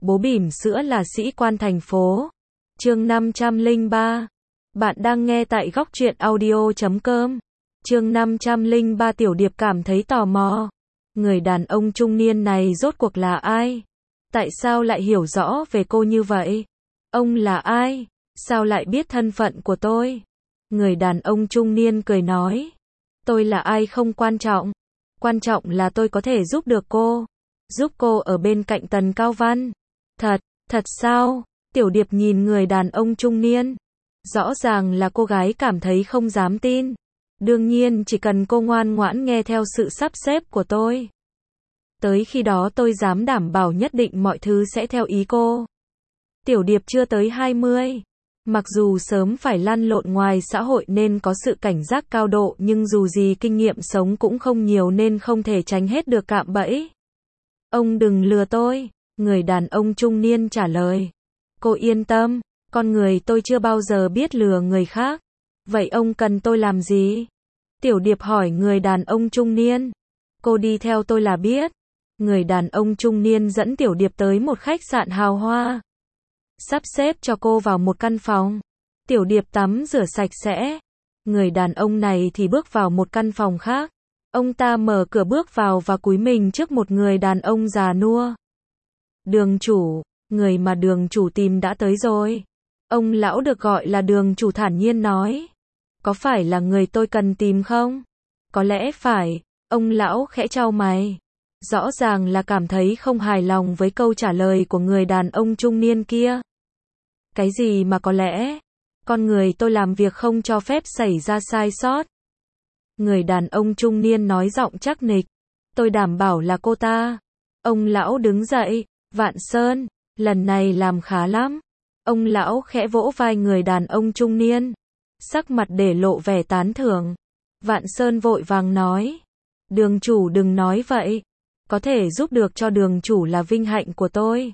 Bố bỉm sữa là sĩ quan thành phố. Chương 503. Bạn đang nghe tại góc truyện audio.com. Chương 503. Tiểu Điệp cảm thấy tò mò. Người đàn ông trung niên này rốt cuộc là ai? Tại sao lại hiểu rõ về cô như vậy? Ông là ai? Sao lại biết thân phận của tôi? Người đàn ông trung niên cười nói. Tôi là ai không quan trọng. Quan trọng là tôi có thể giúp được cô. Giúp cô ở bên cạnh Tần Cao Văn. Thật sao? Tiểu Điệp nhìn người đàn ông trung niên. Rõ ràng là cô gái cảm thấy không dám tin. Đương nhiên chỉ cần cô ngoan ngoãn nghe theo sự sắp xếp của tôi. Tới khi đó tôi dám đảm bảo nhất định mọi thứ sẽ theo ý cô. Tiểu Điệp chưa tới 20. Mặc dù sớm phải lăn lộn ngoài xã hội nên có sự cảnh giác cao độ nhưng dù gì kinh nghiệm sống cũng không nhiều nên không thể tránh hết được cạm bẫy. Ông đừng lừa tôi, người đàn ông trung niên trả lời. Cô yên tâm, con người tôi chưa bao giờ biết lừa người khác. Vậy ông cần tôi làm gì? Tiểu Điệp hỏi người đàn ông trung niên. Cô đi theo tôi là biết. Người đàn ông trung niên dẫn Tiểu Điệp tới một khách sạn hào hoa. Sắp xếp cho cô vào một căn phòng. Tiểu Điệp tắm rửa sạch sẽ. Người đàn ông này thì bước vào một căn phòng khác. Ông ta mở cửa bước vào và cúi mình trước một người đàn ông già nua. Đường chủ, người mà đường chủ tìm đã tới rồi. Ông lão được gọi là đường chủ thản nhiên nói. Có phải là người tôi cần tìm không? Có lẽ phải. Ông lão khẽ chau mày. Rõ ràng là cảm thấy không hài lòng với câu trả lời của người đàn ông trung niên kia. Cái gì mà có lẽ? Con người tôi làm việc không cho phép xảy ra sai sót. Người đàn ông trung niên nói giọng chắc nịch. Tôi đảm bảo là cô ta. Ông lão đứng dậy. Vạn Sơn, lần này làm khá lắm. Ông lão khẽ vỗ vai người đàn ông trung niên. Sắc mặt để lộ vẻ tán thưởng. Vạn Sơn vội vàng nói. Đường chủ đừng nói vậy. Có thể giúp được cho đường chủ là vinh hạnh của tôi.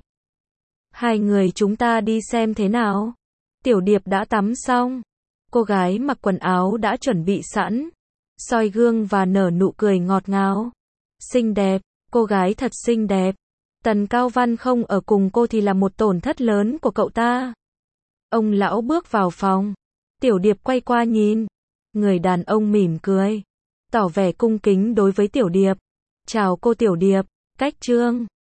Hai người chúng ta đi xem thế nào. Tiểu Điệp đã tắm xong. Cô gái mặc quần áo đã chuẩn bị sẵn. Soi gương và nở nụ cười ngọt ngào. Xinh đẹp, cô gái thật xinh đẹp. Tần Cao Văn không ở cùng cô thì là một tổn thất lớn của cậu ta. Ông lão bước vào phòng. Tiểu Điệp quay qua nhìn. Người đàn ông mỉm cười. Tỏ vẻ cung kính đối với Tiểu Điệp. Chào cô Tiểu Điệp, cách trương.